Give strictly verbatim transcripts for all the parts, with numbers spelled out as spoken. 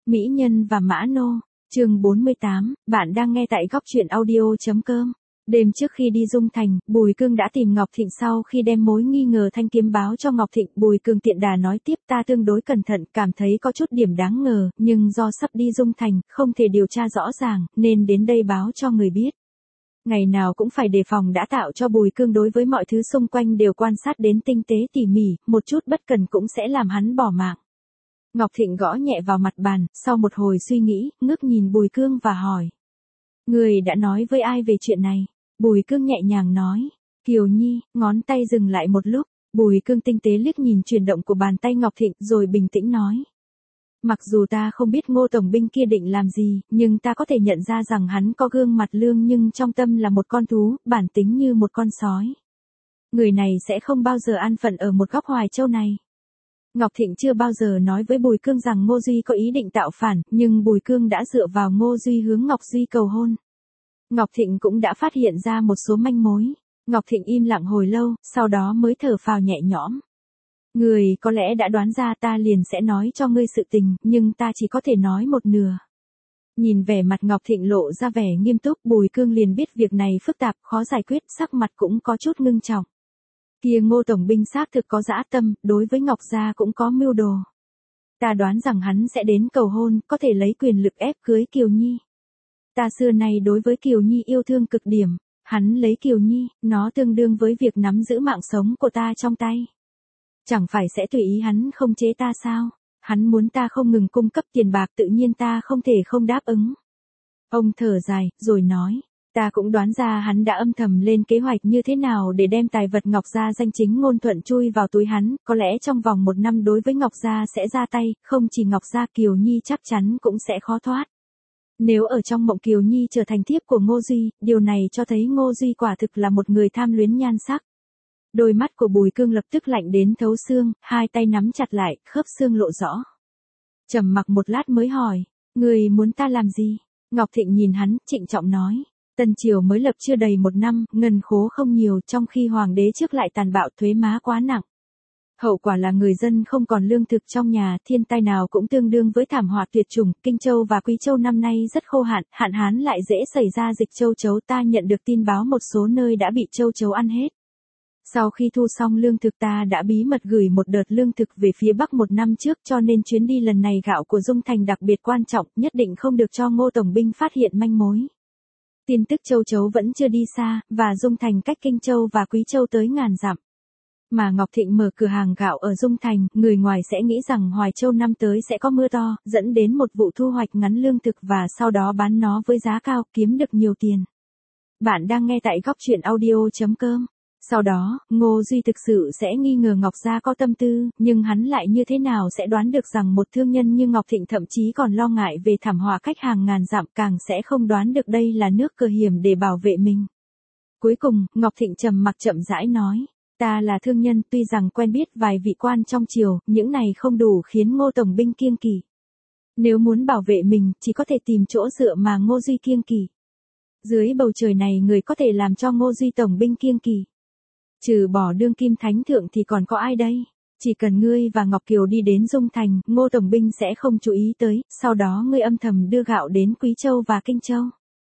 Mỹ nhân và mã nô, chương bốn mươi tám, bạn đang nghe tại góc truyện audio.com. Đêm trước khi đi Dung Thành, Bùi Cương đã tìm Ngọc Thịnh sau khi đem mối nghi ngờ thanh kiếm báo cho Ngọc Thịnh. Bùi Cương tiện đà nói tiếp, ta tương đối cẩn thận, cảm thấy có chút điểm đáng ngờ, nhưng do sắp đi Dung Thành, không thể điều tra rõ ràng, nên đến đây báo cho người biết. Ngày nào cũng phải đề phòng đã tạo cho Bùi Cương đối với mọi thứ xung quanh đều quan sát đến tinh tế tỉ mỉ, một chút bất cần cũng sẽ làm hắn bỏ mạng. Ngọc Thịnh gõ nhẹ vào mặt bàn, sau một hồi suy nghĩ, ngước nhìn Bùi Cương và hỏi. Người đã nói với ai về chuyện này? Bùi Cương nhẹ nhàng nói. Kiều Nhi, ngón tay dừng lại một lúc, Bùi Cương tinh tế liếc nhìn chuyển động của bàn tay Ngọc Thịnh rồi bình tĩnh nói. Mặc dù ta không biết Ngô Tổng binh kia định làm gì, nhưng ta có thể nhận ra rằng hắn có gương mặt lương nhưng trong tâm là một con thú, bản tính như một con sói. Người này sẽ không bao giờ an phận ở một góc Hoài Châu này. Ngọc Thịnh chưa bao giờ nói với Bùi Cương rằng Ngô Duy có ý định tạo phản, nhưng Bùi Cương đã dựa vào Ngô Duy hướng Ngọc Duy cầu hôn. Ngọc Thịnh cũng đã phát hiện ra một số manh mối. Ngọc Thịnh im lặng hồi lâu, sau đó mới thở phào nhẹ nhõm. Người có lẽ đã đoán ra, ta liền sẽ nói cho ngươi sự tình, nhưng ta chỉ có thể nói một nửa. Nhìn vẻ mặt Ngọc Thịnh lộ ra vẻ nghiêm túc, Bùi Cương liền biết việc này phức tạp, khó giải quyết, sắc mặt cũng có chút ngưng trọng. Kia Ngô Tổng binh xác thực có dã tâm, đối với Ngọc gia cũng có mưu đồ. Ta đoán rằng hắn sẽ đến cầu hôn, có thể lấy quyền lực ép cưới Kiều Nhi. Ta xưa nay đối với Kiều Nhi yêu thương cực điểm, hắn lấy Kiều Nhi, nó tương đương với việc nắm giữ mạng sống của ta trong tay. Chẳng phải sẽ tùy ý hắn không chế ta sao? Hắn muốn ta không ngừng cung cấp tiền bạc, tự nhiên ta không thể không đáp ứng. Ông thở dài, rồi nói. Ta cũng đoán ra hắn đã âm thầm lên kế hoạch như thế nào để đem tài vật Ngọc gia danh chính ngôn thuận chui vào túi hắn, có lẽ trong vòng một năm đối với Ngọc gia sẽ ra tay, không chỉ Ngọc gia, Kiều Nhi chắc chắn cũng sẽ khó thoát. Nếu ở trong mộng Kiều Nhi trở thành thiếp của Ngô Duy, điều này cho thấy Ngô Duy quả thực là một người tham luyến nhan sắc. Đôi mắt của Bùi Cương lập tức lạnh đến thấu xương, hai tay nắm chặt lại, khớp xương lộ rõ. Trầm mặc một lát mới hỏi, người muốn ta làm gì? Ngọc Thịnh nhìn hắn, trịnh trọng nói. Tân Triều mới lập chưa đầy một năm, ngân khố không nhiều, trong khi hoàng đế trước lại tàn bạo, thuế má quá nặng. Hậu quả là người dân không còn lương thực trong nhà, thiên tai nào cũng tương đương với thảm họa tuyệt chủng. Kinh Châu và Quý Châu năm nay rất khô hạn, hạn hán lại dễ xảy ra dịch châu chấu. Ta nhận được tin báo một số nơi đã bị châu chấu ăn hết. Sau khi thu xong lương thực, ta đã bí mật gửi một đợt lương thực về phía Bắc một năm trước, cho nên chuyến đi lần này gạo của Dung Thành đặc biệt quan trọng, nhất định không được cho Ngô Tổng binh phát hiện manh mối. Tin tức châu chấu vẫn chưa đi xa, và Dung Thành cách Kinh Châu và Quý Châu tới ngàn dặm. Mà Ngọc Thịnh mở cửa hàng gạo ở Dung Thành, người ngoài sẽ nghĩ rằng Hoài Châu năm tới sẽ có mưa to, dẫn đến một vụ thu hoạch ngắn lương thực và sau đó bán nó với giá cao, kiếm được nhiều tiền. Bạn đang nghe tại góc truyện audio.com. Sau đó, Ngô Duy thực sự sẽ nghi ngờ Ngọc gia có tâm tư, nhưng hắn lại như thế nào sẽ đoán được rằng một thương nhân như Ngọc Thịnh thậm chí còn lo ngại về thảm họa cách hàng ngàn dặm, càng sẽ không đoán được đây là nước cờ hiểm để bảo vệ mình. Cuối cùng, Ngọc Thịnh trầm mặc chậm rãi nói, ta là thương nhân, tuy rằng quen biết vài vị quan trong triều, những này không đủ khiến Ngô Tổng binh kiêng kỵ. Nếu muốn bảo vệ mình, chỉ có thể tìm chỗ dựa mà Ngô Duy kiêng kỵ. Dưới bầu trời này người có thể làm cho Ngô Duy Tổng binh kiêng kỵ. Trừ bỏ đương kim thánh thượng thì còn có ai đây? Chỉ cần ngươi và Ngọc Kiều đi đến Dung Thành, Ngô Tổng binh sẽ không chú ý tới, sau đó ngươi âm thầm đưa gạo đến Quý Châu và Kinh Châu.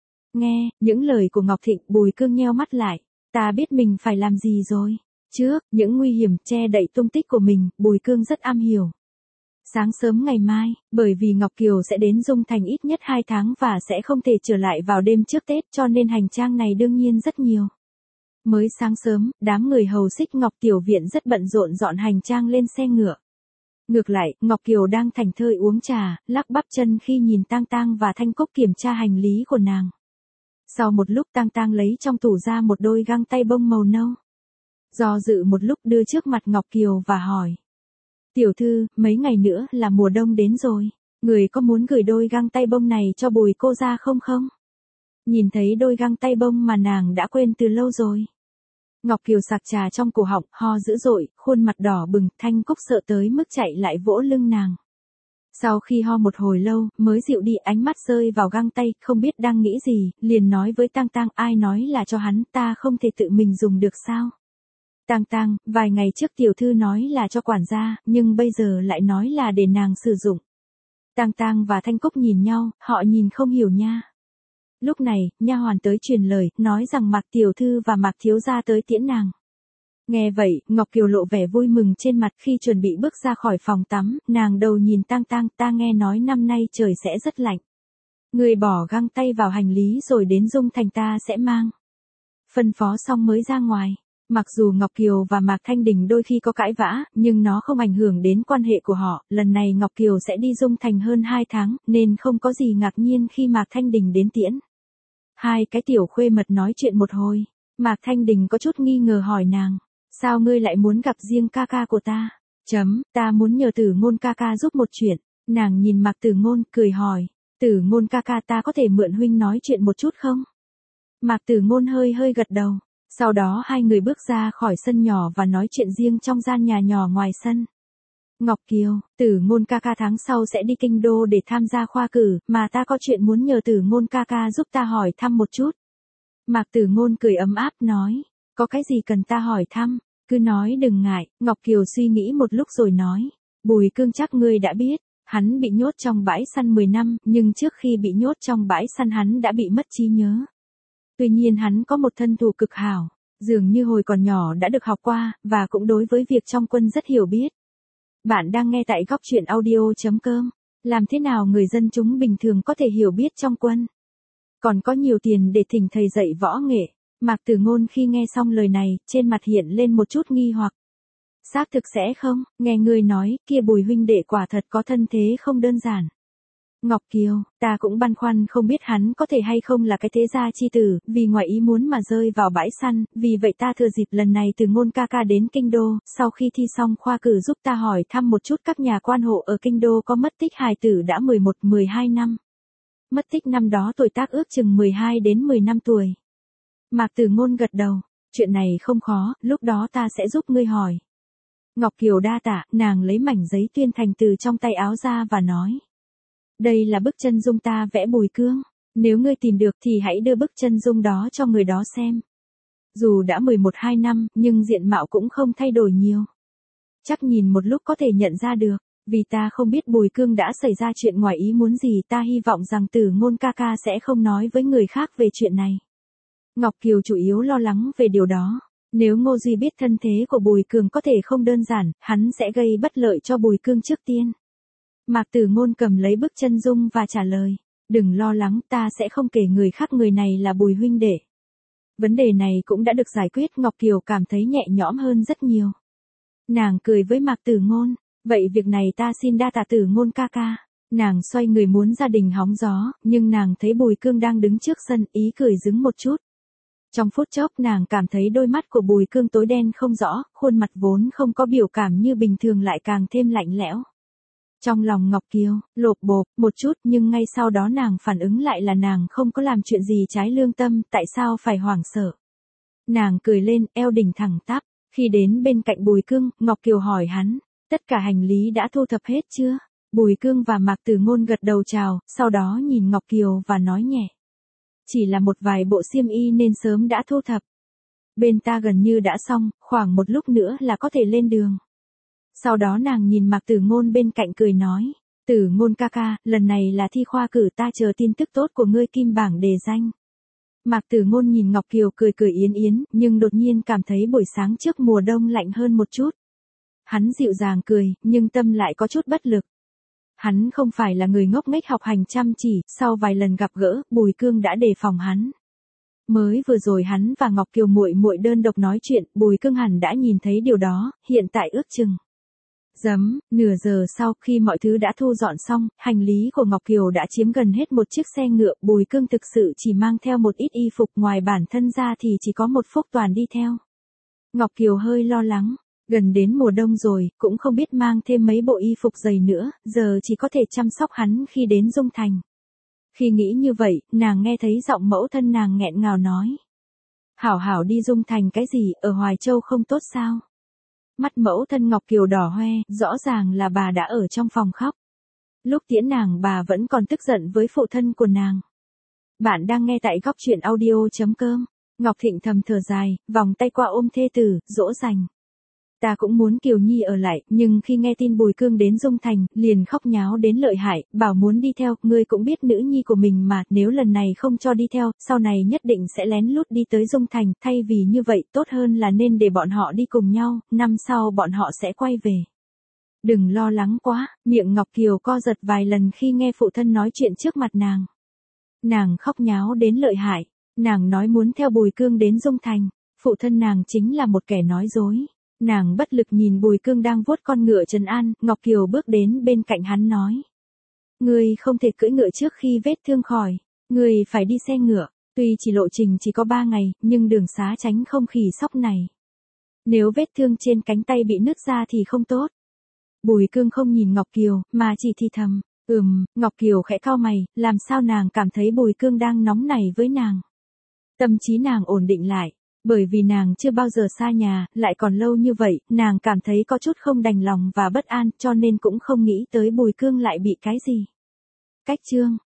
Nghe, những lời của Ngọc Thịnh, Bùi Cương nheo mắt lại, ta biết mình phải làm gì rồi. Trước, những nguy hiểm che đậy tung tích của mình, Bùi Cương rất am hiểu. Sáng sớm ngày mai, bởi vì Ngọc Kiều sẽ đến Dung Thành ít nhất hai tháng và sẽ không thể trở lại vào đêm trước Tết, cho nên hành trang này đương nhiên rất nhiều. Mới sáng sớm, đám người hầu xích Ngọc Tiểu Viện rất bận rộn dọn hành trang lên xe ngựa. Ngược lại, Ngọc Kiều đang thảnh thơi uống trà, lắc bắp chân khi nhìn Tang Tang và Thanh Cúc kiểm tra hành lý của nàng. Sau một lúc Tang Tang lấy trong tủ ra một đôi găng tay bông màu nâu. Do dự một lúc đưa trước mặt Ngọc Kiều và hỏi. Tiểu thư, mấy ngày nữa là mùa đông đến rồi, người có muốn gửi đôi găng tay bông này cho Bùi cô ra không không? Nhìn thấy đôi găng tay bông mà nàng đã quên từ lâu rồi. Ngọc Kiều sặc trà trong cổ họng, ho dữ dội, khuôn mặt đỏ bừng, Thanh Cúc sợ tới mức chạy lại vỗ lưng nàng. Sau khi ho một hồi lâu, mới dịu đi, ánh mắt rơi vào găng tay, không biết đang nghĩ gì, liền nói với Tang Tang, ai nói là cho hắn, ta không thể tự mình dùng được sao? Tang Tang, vài ngày trước tiểu thư nói là cho quản gia, nhưng bây giờ lại nói là để nàng sử dụng. Tang Tang và Thanh Cúc nhìn nhau, họ nhìn không hiểu nha. Lúc này, nha hoàn tới truyền lời, nói rằng Mạc tiểu thư và Mạc thiếu gia tới tiễn nàng. Nghe vậy, Ngọc Kiều lộ vẻ vui mừng trên mặt khi chuẩn bị bước ra khỏi phòng tắm, nàng đầu nhìn Tang Tang, ta nghe nói năm nay trời sẽ rất lạnh. Người bỏ găng tay vào hành lý rồi đến Dung Thành ta sẽ mang. Phân phó xong mới ra ngoài. Mặc dù Ngọc Kiều và Mạc Thanh Đình đôi khi có cãi vã, nhưng nó không ảnh hưởng đến quan hệ của họ. Lần này Ngọc Kiều sẽ đi Dung Thành hơn hai tháng, nên không có gì ngạc nhiên khi Mạc Thanh Đình đến tiễn. Hai cái tiểu khuê mật nói chuyện một hồi. Mạc Thanh Đình có chút nghi ngờ hỏi nàng. Sao ngươi lại muốn gặp riêng ca ca của ta? Chấm, ta muốn nhờ Tử Ngôn ca ca giúp một chuyện. Nàng nhìn Mạc Tử Ngôn, cười hỏi. Tử Ngôn ca ca ta có thể mượn huynh nói chuyện một chút không? Mạc Tử Ngôn hơi hơi gật đầu. Sau đó hai người bước ra khỏi sân nhỏ và nói chuyện riêng trong gian nhà nhỏ ngoài sân. Ngọc Kiều, Tử Ngôn ca ca tháng sau sẽ đi kinh đô để tham gia khoa cử, mà ta có chuyện muốn nhờ Tử Ngôn ca ca giúp ta hỏi thăm một chút. Mạc Tử Ngôn cười ấm áp nói, có cái gì cần ta hỏi thăm, cứ nói đừng ngại. Ngọc Kiều suy nghĩ một lúc rồi nói, Bùi Cương chắc ngươi đã biết, hắn bị nhốt trong bãi săn mười năm, nhưng trước khi bị nhốt trong bãi săn hắn đã bị mất trí nhớ. Tuy nhiên hắn có một thân thủ cực hảo, dường như hồi còn nhỏ đã được học qua, và cũng đối với việc trong quân rất hiểu biết. Bạn đang nghe tại góc truyện audio chấm com. Làm thế nào người dân chúng bình thường có thể hiểu biết trong quân? Còn có nhiều tiền để thỉnh thầy dạy võ nghệ. Mạc Tử Ngôn khi nghe xong lời này, trên mặt hiện lên một chút nghi hoặc. Xác thực sẽ không, nghe người nói, kia Bùi huynh đệ quả thật có thân thế không đơn giản. Ngọc Kiều, ta cũng băn khoăn không biết hắn có thể hay không là cái thế gia chi tử, vì ngoài ý muốn mà rơi vào bãi săn, vì vậy ta thừa dịp lần này Tử Ngôn ca ca đến kinh đô, sau khi thi xong khoa cử giúp ta hỏi thăm một chút các nhà quan hộ ở kinh đô có mất tích hài tử đã mười một mười hai năm. Mất tích năm đó tuổi tác ước chừng mười hai đến mười năm tuổi. Mạc Tử Ngôn gật đầu, chuyện này không khó, lúc đó ta sẽ giúp ngươi hỏi. Ngọc Kiều đa tạ, nàng lấy mảnh giấy tuyên thành từ trong tay áo ra và nói. Đây là bức chân dung ta vẽ Bùi Cương, nếu ngươi tìm được thì hãy đưa bức chân dung đó cho người đó xem. Dù đã mười một hai năm, nhưng diện mạo cũng không thay đổi nhiều. Chắc nhìn một lúc có thể nhận ra được, vì ta không biết Bùi Cương đã xảy ra chuyện ngoài ý muốn gì, ta hy vọng rằng Tử Ngôn ca ca sẽ không nói với người khác về chuyện này. Ngọc Kiều chủ yếu lo lắng về điều đó. Nếu Ngô Duy biết thân thế của Bùi Cương có thể không đơn giản, hắn sẽ gây bất lợi cho Bùi Cương trước tiên. Mạc Tử Ngôn cầm lấy bức chân dung và trả lời, đừng lo lắng, ta sẽ không kể người khác người này là Bùi huynh đệ. Vấn đề này cũng đã được giải quyết, Ngọc Kiều cảm thấy nhẹ nhõm hơn rất nhiều. Nàng cười với Mạc Tử Ngôn, vậy việc này ta xin đa tạ Tử Ngôn ca ca. Nàng xoay người muốn gia đình hóng gió, nhưng nàng thấy Bùi Cương đang đứng trước sân, ý cười dứng một chút. Trong phút chốc nàng cảm thấy đôi mắt của Bùi Cương tối đen không rõ, khuôn mặt vốn không có biểu cảm như bình thường lại càng thêm lạnh lẽo. Trong lòng Ngọc Kiều, lộp bộp, một chút, nhưng ngay sau đó nàng phản ứng lại là nàng không có làm chuyện gì trái lương tâm, tại sao phải hoảng sợ. Nàng cười lên, eo đỉnh thẳng tắp, khi đến bên cạnh Bùi Cương, Ngọc Kiều hỏi hắn, tất cả hành lý đã thu thập hết chưa? Bùi Cương và Mạc Tử Ngôn gật đầu chào, sau đó nhìn Ngọc Kiều và nói nhẹ. Chỉ là một vài bộ xiêm y nên sớm đã thu thập. Bên ta gần như đã xong, khoảng một lúc nữa là có thể lên đường. Sau đó nàng nhìn Mạc Tử Ngôn bên cạnh cười nói, Tử Ngôn ca ca, lần này là thi khoa cử, ta chờ tin tức tốt của ngươi kim bảng đề danh. Mạc Tử Ngôn nhìn Ngọc Kiều cười cười yến yến, nhưng đột nhiên cảm thấy buổi sáng trước mùa đông lạnh hơn một chút. Hắn dịu dàng cười, nhưng tâm lại có chút bất lực. Hắn không phải là người ngốc nghếch học hành chăm chỉ, sau vài lần gặp gỡ, Bùi Cương đã đề phòng hắn. Mới vừa rồi hắn và Ngọc Kiều muội muội đơn độc nói chuyện, Bùi Cương hẳn đã nhìn thấy điều đó, hiện tại ước chừng. Dấm, nửa giờ sau khi mọi thứ đã thu dọn xong, hành lý của Ngọc Kiều đã chiếm gần hết một chiếc xe ngựa, Bùi Cương thực sự chỉ mang theo một ít y phục, ngoài bản thân ra thì chỉ có một Phúc Toàn đi theo. Ngọc Kiều hơi lo lắng, gần đến mùa đông rồi, cũng không biết mang thêm mấy bộ y phục dày nữa, giờ chỉ có thể chăm sóc hắn khi đến Dung Thành. Khi nghĩ như vậy, nàng nghe thấy giọng mẫu thân nàng nghẹn ngào nói. Hảo hảo đi Dung Thành cái gì, ở Hoài Châu không tốt sao? Mắt mẫu thân Ngọc Kiều đỏ hoe, rõ ràng là bà đã ở trong phòng khóc. Lúc tiễn nàng bà vẫn còn tức giận với phụ thân của nàng. Bạn đang nghe tại góc truyện audio chấm com. Ngọc Thịnh thầm thở dài, vòng tay qua ôm thê tử, dỗ dành. Ta cũng muốn Kiều Nhi ở lại, nhưng khi nghe tin Bùi Cương đến Dung Thành, liền khóc nháo đến lợi hại, bảo muốn đi theo, ngươi cũng biết nữ nhi của mình mà, nếu lần này không cho đi theo, sau này nhất định sẽ lén lút đi tới Dung Thành, thay vì như vậy, tốt hơn là nên để bọn họ đi cùng nhau, năm sau bọn họ sẽ quay về. Đừng lo lắng quá, miệng Ngọc Kiều co giật vài lần khi nghe phụ thân nói chuyện trước mặt nàng. Nàng khóc nháo đến lợi hại, nàng nói muốn theo Bùi Cương đến Dung Thành, phụ thân nàng chính là một kẻ nói dối. Nàng bất lực nhìn Bùi Cương đang vuốt con ngựa trấn an, Ngọc Kiều bước đến bên cạnh hắn nói. Ngươi không thể cưỡi ngựa trước khi vết thương khỏi, ngươi phải đi xe ngựa, tuy chỉ lộ trình chỉ có ba ngày, nhưng đường xá tránh không khỉ sóc này. Nếu vết thương trên cánh tay bị nứt ra thì không tốt. Bùi Cương không nhìn Ngọc Kiều, mà chỉ thì thầm, ừm, Ngọc Kiều khẽ cau mày, làm sao nàng cảm thấy Bùi Cương đang nóng nảy với nàng. Tâm trí nàng ổn định lại. Bởi vì nàng chưa bao giờ xa nhà, lại còn lâu như vậy, nàng cảm thấy có chút không đành lòng và bất an, cho nên cũng không nghĩ tới Bùi Cương lại bị cái gì. Cách chương